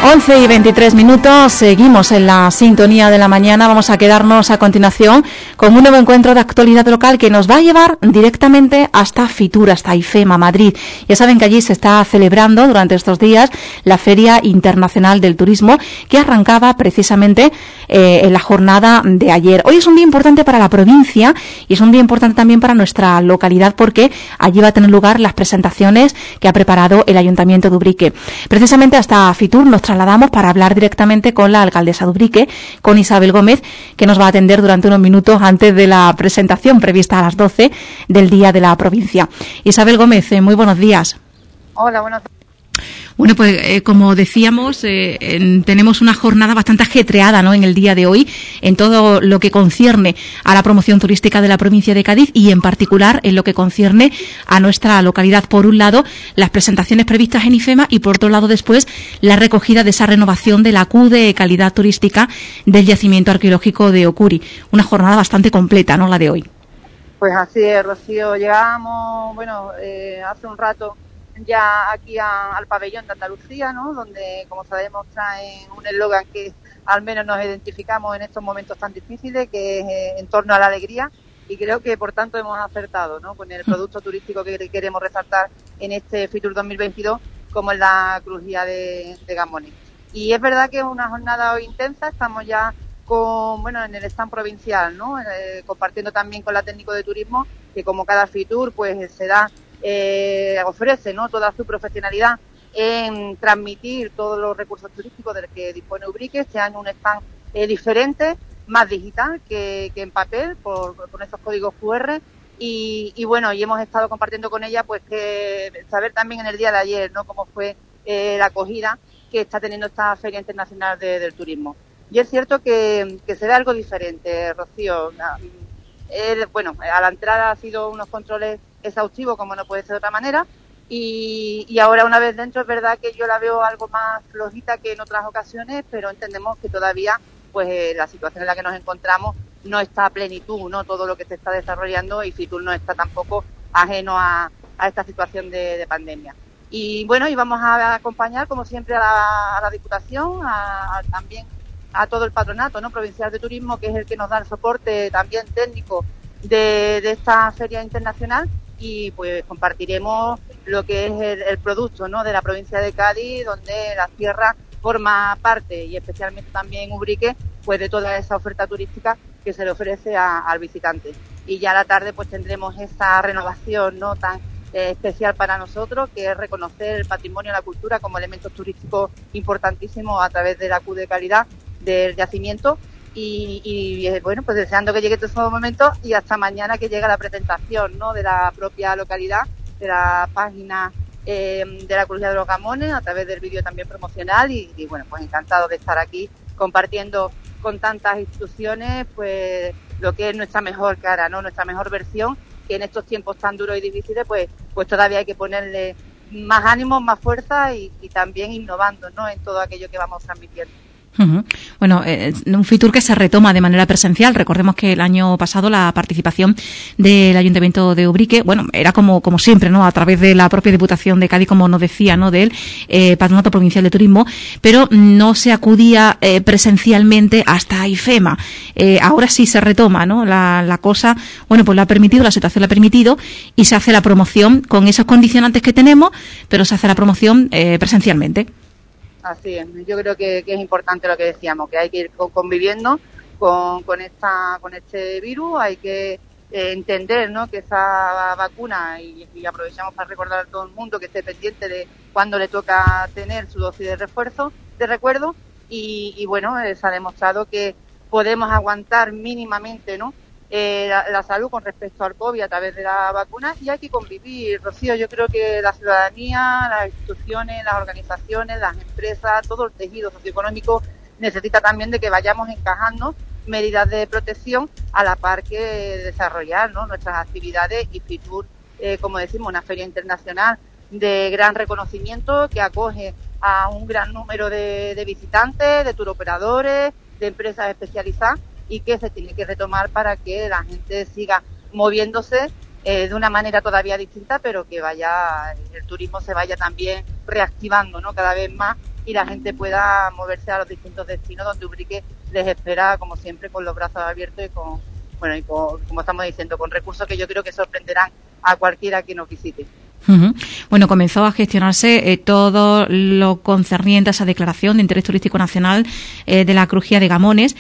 11:23, seguimos en la sintonía de la mañana. Vamos a quedarnos a continuación con un nuevo encuentro de actualidad local que nos va a llevar directamente hasta Fitur, hasta IFEMA, Madrid. Ya saben que allí se está celebrando durante estos días la Feria Internacional del Turismo, que arrancaba precisamente en la jornada de ayer. Hoy es un día importante para la provincia y es un día importante también para nuestra localidad, porque allí va a tener lugar las presentaciones que ha preparado el Ayuntamiento de Ubrique. Precisamente hasta Fitur nos trasladamos para hablar directamente con la alcaldesa de Ubrique, con Isabel Gómez, que nos va a atender durante unos minutos antes de la presentación prevista a las 12 del Día de la Provincia. Isabel Gómez, muy buenos días. Hola, buenos días. Bueno, pues como decíamos, tenemos una jornada bastante ajetreada, ¿no?, en el día de hoy, en todo lo que concierne a la promoción turística de la provincia de Cádiz y en particular en lo que concierne a nuestra localidad. Por un lado, las presentaciones previstas en IFEMA y por otro lado después la recogida de esa renovación de la Q de calidad turística del yacimiento arqueológico de Ocuri. Una jornada bastante completa, ¿no?, la de hoy. Pues así es, Rocío. Llegamos, hace un rato ya aquí al pabellón de Andalucía, ¿no?, donde, como sabemos, traen un eslogan que al menos nos identificamos en estos momentos tan difíciles, que es en torno a la alegría, y creo que por tanto hemos acertado, ¿no?, con el producto turístico que queremos resaltar en este Fitur 2022, como es la crujía de Gamones. Y es verdad que es una jornada hoy intensa. Estamos ya en el stand provincial, ¿no?, compartiendo también con la técnico de turismo, que como cada Fitur pues se da ofrece, ¿no?, toda su profesionalidad en transmitir todos los recursos turísticos del que dispone Ubrique. Este año un stand diferente, más digital que en papel, con esos códigos QR, y hemos estado compartiendo con ella pues que saber también en el día de ayer, ¿no?, cómo fue la acogida que está teniendo esta Feria Internacional del Turismo. Y es cierto que se ve algo diferente, Rocío. A la entrada ha sido unos controles exhaustivos, como no puede ser de otra manera, y ahora, una vez dentro, es verdad que yo la veo algo más flojita que en otras ocasiones, pero entendemos que todavía pues la situación en la que nos encontramos no está a plenitud, ¿no?, todo lo que se está desarrollando, y Fitur no está tampoco ajeno a esta situación de pandemia. Y vamos a acompañar, como siempre, a la Diputación, también a todo el patronato, ¿no?, provincial de turismo, que es el que nos da el soporte también técnico de esta feria internacional, y pues compartiremos lo que es el producto, ¿no?, de la provincia de Cádiz, donde la sierra forma parte, y especialmente también Ubrique, pues de toda esa oferta turística que se le ofrece al visitante. Y ya a la tarde pues tendremos esa renovación, ¿no?, tan especial para nosotros, que es reconocer el patrimonio y la cultura como elementos turísticos importantísimos a través de la Q de calidad del yacimiento. Pues deseando que llegue todo ese momento, y hasta mañana que llegue la presentación, ¿no?, de la propia localidad, de la página de la crujía de los Gamones, a través del vídeo también promocional, pues encantado de estar aquí compartiendo con tantas instituciones pues lo que es nuestra mejor cara, ¿no?, nuestra mejor versión, que en estos tiempos tan duros y difíciles pues todavía hay que ponerle más ánimo, más fuerza y también innovando, ¿no?, en todo aquello que vamos transmitiendo. Uh-huh. Un Fitur que se retoma de manera presencial. Recordemos que el año pasado la participación del Ayuntamiento de Ubrique, era como siempre, ¿no?, a través de la propia Diputación de Cádiz, como nos decía, ¿no?, del Patronato Provincial de Turismo, pero no se acudía presencialmente hasta IFEMA. Ahora sí se retoma, ¿no?, la cosa, pues lo ha permitido, la situación lo ha permitido, y se hace la promoción con esos condicionantes que tenemos, pero se hace la promoción presencialmente. Así es, yo creo que es importante lo que decíamos, que hay que ir conviviendo con este virus. Hay que entender, ¿no?, que esa vacuna, y aprovechamos para recordar a todo el mundo que esté pendiente de cuándo le toca tener su dosis de refuerzo, de recuerdo, y se ha demostrado que podemos aguantar mínimamente, ¿no?, la salud con respecto al COVID a través de la vacuna, y hay que convivir, Rocío. Yo creo que la ciudadanía, las instituciones, las organizaciones, las empresas, todo el tejido socioeconómico necesita también de que vayamos encajando medidas de protección a la par que desarrollar, ¿no?, nuestras actividades. Y Fitur, como decimos, una feria internacional de gran reconocimiento que acoge a un gran número de visitantes, de turoperadores, de empresas especializadas, y que se tiene que retomar para que la gente siga moviéndose de una manera todavía distinta, pero que el turismo se vaya también reactivando, ¿no?, cada vez más, y la gente pueda moverse a los distintos destinos donde Ubrique les espera, como siempre, con los brazos abiertos y con, como estamos diciendo, con recursos que yo creo que sorprenderán a cualquiera que nos visite. Bueno, comenzó a gestionarse todo lo concerniente a esa declaración de interés turístico nacional de la Crujía de Gamones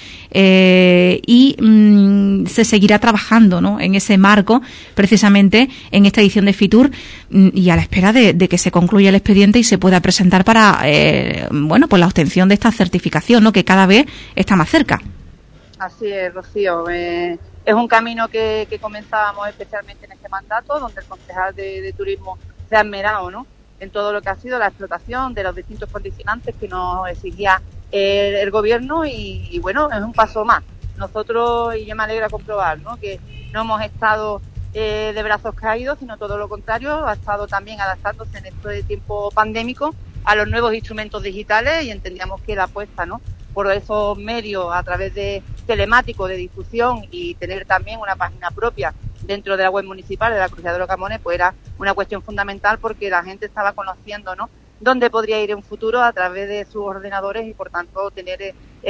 y se seguirá trabajando, ¿no?, en ese marco, precisamente en esta edición de Fitur, y a la espera de que se concluya el expediente y se pueda presentar para pues la obtención de esta certificación, ¿no?, que cada vez está más cerca. Así es, Rocío. Es un camino que comenzábamos especialmente en este mandato, donde el concejal de turismo se ha esmerado, ¿no?, en todo lo que ha sido la explotación de los distintos condicionantes que nos exigía el gobierno y bueno, es un paso más. Nosotros, y yo me alegra comprobar, ¿no?, que no hemos estado de brazos caídos, sino todo lo contrario, ha estado también adaptándose en este tiempo pandémico a los nuevos instrumentos digitales y entendíamos que la apuesta, ¿no?, por esos medios a través de telemático de difusión y tener también una página propia dentro de la web municipal de la Crujía de los Gamones, pues era una cuestión fundamental porque la gente estaba conociendo, ¿no?, dónde podría ir en un futuro a través de sus ordenadores y por tanto tener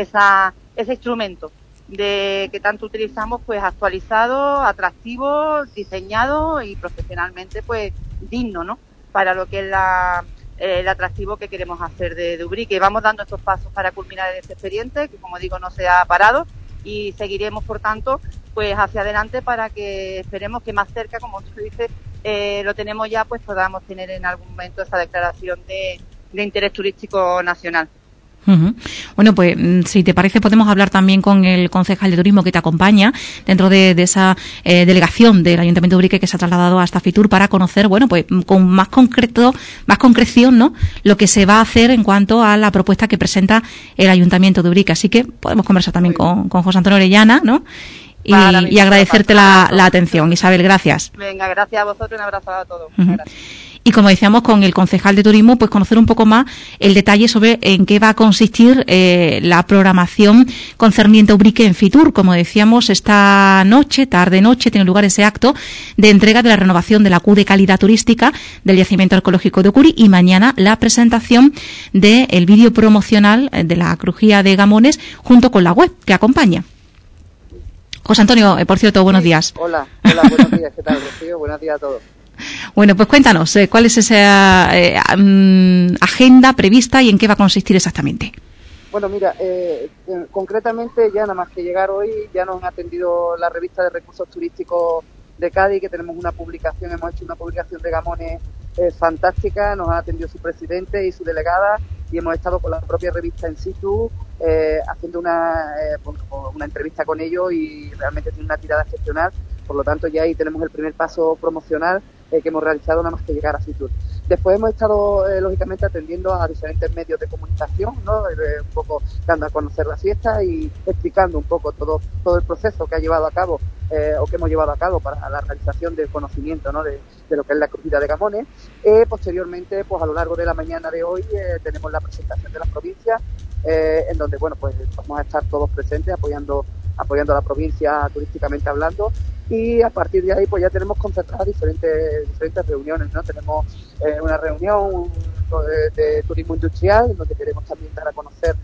ese instrumento que tanto utilizamos, pues actualizado, atractivo, diseñado y profesionalmente pues digno, ¿no?, para lo que es el atractivo que queremos hacer de Ubrique. Vamos dando estos pasos para culminar este expediente, que como digo no se ha parado, y seguiremos por tanto pues hacia adelante para que esperemos que más cerca, como tú dices, lo tenemos ya, pues podamos tener en algún momento esa declaración de interés turístico nacional. Bueno, pues si te parece podemos hablar también con el concejal de turismo que te acompaña dentro de esa delegación del Ayuntamiento de Ubrique que se ha trasladado hasta Fitur para conocer, bueno, pues con más concreción, ¿no?, lo que se va a hacer en cuanto a la propuesta que presenta el Ayuntamiento de Ubrique. Así que podemos conversar también con José Antonio Orellana, ¿no?, y agradecerte la atención. Isabel, gracias. Venga, gracias a vosotros, un abrazo a todos. Gracias. Y como decíamos, con el concejal de turismo, pues conocer un poco más el detalle sobre en qué va a consistir la programación concerniente a Ubrique en Fitur. Como decíamos, esta tarde-noche, tiene lugar ese acto de entrega de la renovación de la Q de calidad turística del yacimiento arqueológico de Ocuri, y mañana la presentación del vídeo promocional de la Crujía de Gamones junto con la web que acompaña. José Antonio, por cierto, buenos días. Hola, buenos días. ¿Qué tal, Rocío? Buenos días a todos. Bueno, pues cuéntanos, ¿cuál es esa agenda prevista y en qué va a consistir exactamente? Bueno, mira, concretamente ya nada más que llegar hoy ya nos han atendido la revista de recursos turísticos de Cádiz, que tenemos una publicación, hemos hecho una publicación de Gamones fantástica, nos ha atendido su presidente y su delegada y hemos estado con la propia revista in situ haciendo una entrevista con ellos y realmente tiene una tirada excepcional. Por lo tanto, ya ahí tenemos el primer paso promocional que hemos realizado nada más que llegar a Fitur. Después hemos estado, lógicamente, atendiendo a diferentes medios de comunicación, ¿no?, un poco dando a conocer la fiesta y explicando un poco todo el proceso que ha llevado a cabo o que hemos llevado a cabo para la realización del conocimiento, ¿no?, de lo que es la Crujía de Gamones. Posteriormente, pues a lo largo de la mañana de hoy tenemos la presentación de las provincias, en donde, bueno, pues vamos a estar todos presentes apoyando a la provincia turísticamente hablando, y a partir de ahí pues ya tenemos concertadas diferentes reuniones, ¿no? Tenemos una reunión de turismo industrial, en donde queremos también dar a conocer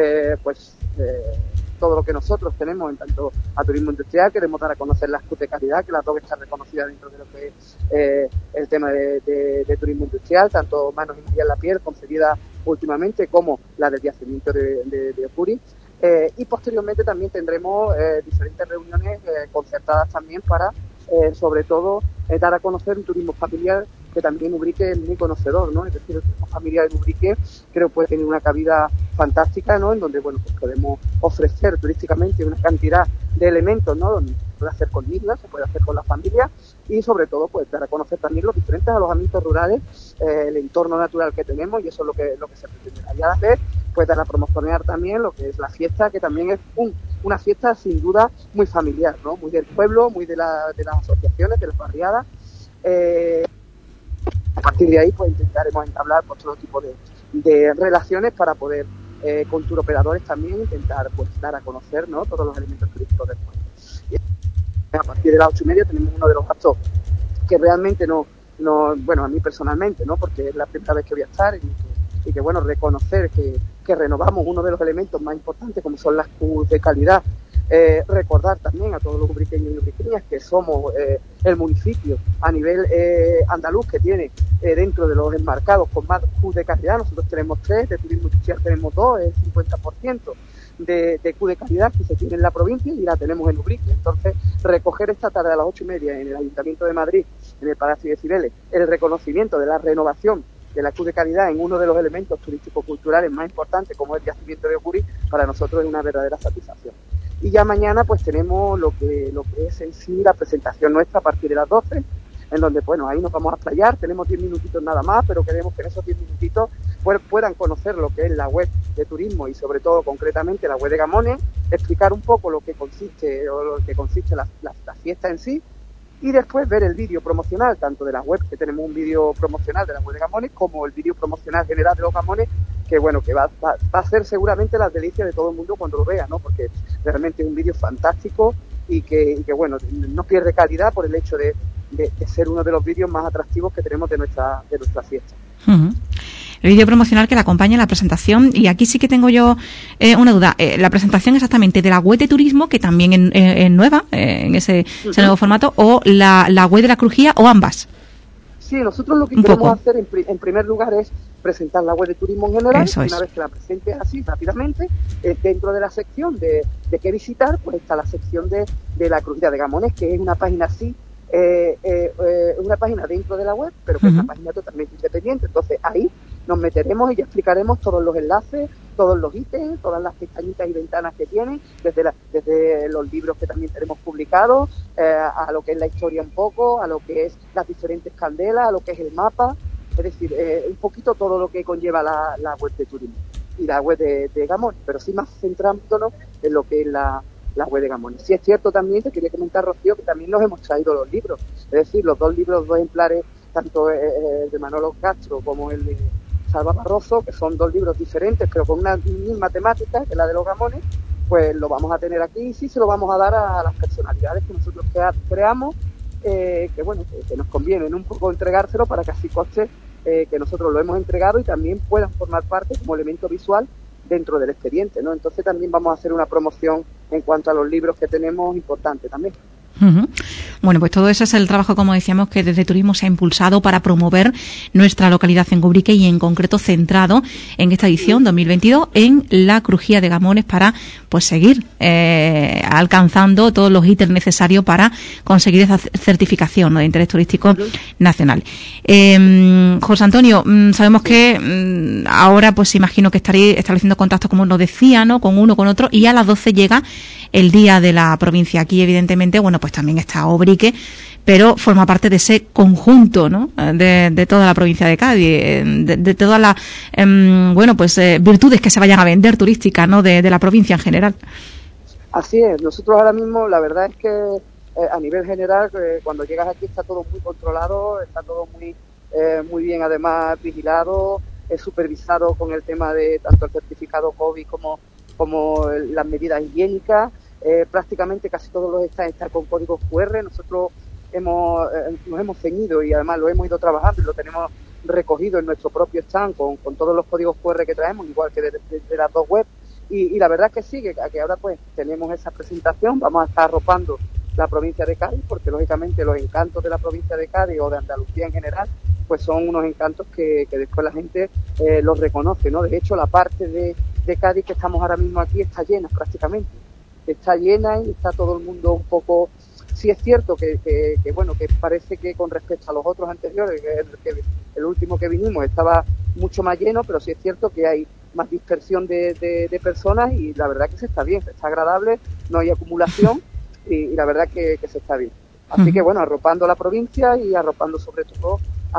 todo lo que nosotros tenemos en tanto a turismo industrial. Queremos dar a conocer las Q de calidad, que las dos están reconocidas dentro de lo que es el tema de turismo industrial, tanto Manos y María en la Piel, concedida últimamente, como la del yacimiento de Ocuri. Y posteriormente también tendremos diferentes reuniones concertadas también para, sobre todo, dar a conocer un turismo familiar, que también Ubrique es muy conocedor, ¿no? Es decir, el turismo familiar en Ubrique creo puede tener una cabida fantástica, ¿no?, en donde, bueno, pues podemos ofrecer turísticamente una cantidad de elementos, ¿no?, donde se puede hacer con islas, se puede hacer con la familia y, sobre todo, pues dar a conocer también los diferentes alojamientos rurales, el entorno natural que tenemos, y eso es lo que se pretende. Y a la vez, pues dar a promocionar también lo que es la fiesta, que también es una fiesta sin duda muy familiar, ¿no?, muy del pueblo, muy de las asociaciones, de las barriadas. A partir de ahí pues intentaremos entablar pues todo tipo de relaciones para poder con tour operadores también intentar pues dar a conocer, ¿no?, todos los elementos turísticos del pueblo. Y a partir de las 8:30 tenemos uno de los actos que realmente no, bueno, a mí personalmente, ¿no?, porque es la primera vez que voy a estar y y que bueno, reconocer que renovamos uno de los elementos más importantes como son las Q de calidad. Recordar también a todos los ubriqueños y ubriqueñas que somos el municipio a nivel andaluz que tiene dentro de los enmarcados con más Q de calidad. Nosotros tenemos 3, de turismo industrial tenemos 2, el 50% de Q de calidad que se tiene en la provincia y la tenemos en Ubrique. Entonces, recoger esta tarde a las 8:30 en el Ayuntamiento de Madrid, en el Palacio de Cibeles, el reconocimiento de la renovación de la Q de calidad en uno de los elementos turístico-culturales más importantes como el yacimiento de Oguri, para nosotros es una verdadera satisfacción. Y ya mañana pues tenemos lo que es en sí la presentación nuestra a partir de las 12, en donde bueno, ahí nos vamos a explayar, tenemos 10 minutitos nada más, pero queremos que en esos 10 minutitos puedan conocer lo que es la web de turismo y sobre todo concretamente la web de Gamones, explicar un poco lo que consiste la fiesta en sí, y después ver el vídeo promocional, tanto de la web, que tenemos un vídeo promocional de la web de Gamones, como el vídeo promocional general de los Gamones, que bueno, que va a ser seguramente la delicia de todo el mundo cuando lo vea, ¿no? Porque realmente es un vídeo fantástico y que bueno, no pierde calidad por el hecho de ser uno de los vídeos más atractivos que tenemos de nuestra fiesta. Uh-huh. El vídeo promocional que le acompaña en la presentación, y aquí sí que tengo yo una duda, la presentación exactamente de la web de turismo, que también es nueva, en ese nuevo formato, o la web de la crujía, o ambas. Sí, nosotros lo que queremos hacer en primer lugar es presentar la web de turismo en general. Una vez que la presentes así rápidamente, dentro de la sección de qué visitar, pues está la sección de la crujía de Gamones, que es una página así, una página dentro de la web, pero que es una página totalmente independiente. Entonces ahí nos meteremos y ya explicaremos todos los enlaces, todos los ítems, todas las pestañitas y ventanas que tienen, desde los libros que también tenemos publicados, a lo que es la historia un poco, a lo que es las diferentes candelas, a lo que es el mapa, es decir, un poquito todo lo que conlleva la web de turismo y la web de Gamones, pero sí más centrándonos en lo que es la web de Gamones. Sí es cierto también, te quería comentar, Rocío, que también nos hemos traído los libros, es decir, los dos ejemplares, tanto el de Manolo Castro como el de Salva Barroso, que son dos libros diferentes, pero con una misma temática, que es la de los Gamones, pues lo vamos a tener aquí y sí se lo vamos a dar a las personalidades que nosotros creamos, que bueno, que nos conviene un poco entregárselo para que así conste que nosotros lo hemos entregado y también puedan formar parte como elemento visual dentro del expediente, ¿no? Entonces también vamos a hacer una promoción en cuanto a los libros que tenemos importante también. Uh-huh. Bueno, pues todo eso es el trabajo, como decíamos, que desde Turismo se ha impulsado para promover nuestra localidad en Ubrique y en concreto centrado en esta edición 2022 en la crujía de Gamones para pues seguir alcanzando todos los ítems necesarios para conseguir esa certificación, ¿no?, de interés turístico nacional. José Antonio, sabemos que ahora pues imagino que estaréis estableciendo contacto, como nos decía, ¿no?, con uno, con otro, y a las 12 llega el día de la provincia. Aquí evidentemente, bueno, pues también está Ubrique, pero forma parte de ese conjunto, ¿no?, de toda la provincia de Cádiz, de todas las virtudes que se vayan a vender turísticas, ¿no?, de la provincia en general. Así es. Nosotros ahora mismo, la verdad es que a nivel general, cuando llegas aquí está todo muy controlado, está todo muy bien además vigilado, supervisado con el tema de tanto el certificado COVID como las medidas higiénicas. Prácticamente casi todos los stands están con códigos QR. Nosotros nos hemos ceñido y además lo hemos ido trabajando y lo tenemos recogido en nuestro propio stand con todos los códigos QR que traemos, igual que de las dos webs. Y la verdad es que sí, que ahora pues tenemos esa presentación, vamos a estar arropando la provincia de Cádiz, porque lógicamente los encantos de la provincia de Cádiz o de Andalucía en general, pues son unos encantos que después la gente los reconoce, ¿no? De hecho, la parte de Cádiz que estamos ahora mismo aquí está llena prácticamente. Está llena y está todo el mundo un poco. Sí es cierto que parece que con respecto a los otros anteriores, que el último que vinimos estaba mucho más lleno, pero sí es cierto que hay más dispersión de personas y la verdad que se está bien, se está agradable, no hay acumulación y la verdad que se está bien. Así que bueno, arropando la provincia y arropando sobre todo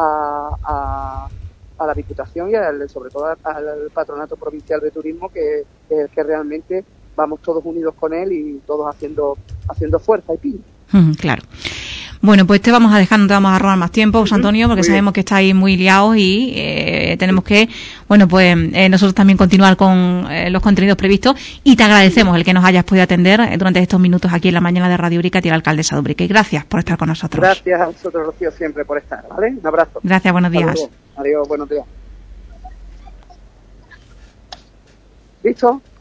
a la Diputación y sobre todo al Patronato Provincial de Turismo, que realmente vamos todos unidos con él y todos haciendo fuerza y piña. Claro. Bueno, pues te vamos a dejar, no te vamos a robar más tiempo, José Antonio, porque sabemos que estáis muy liados y tenemos que, nosotros también continuar con los contenidos previstos, y te agradecemos el que nos hayas podido atender durante estos minutos aquí en la mañana de Radio Ubrique, a ti, la alcaldesa de Ubrique. Gracias por estar con nosotros. Gracias a vosotros, Rocío, siempre por estar, ¿vale? Un abrazo. Gracias, buenos días. Adiós, buenos días. ¿Listo?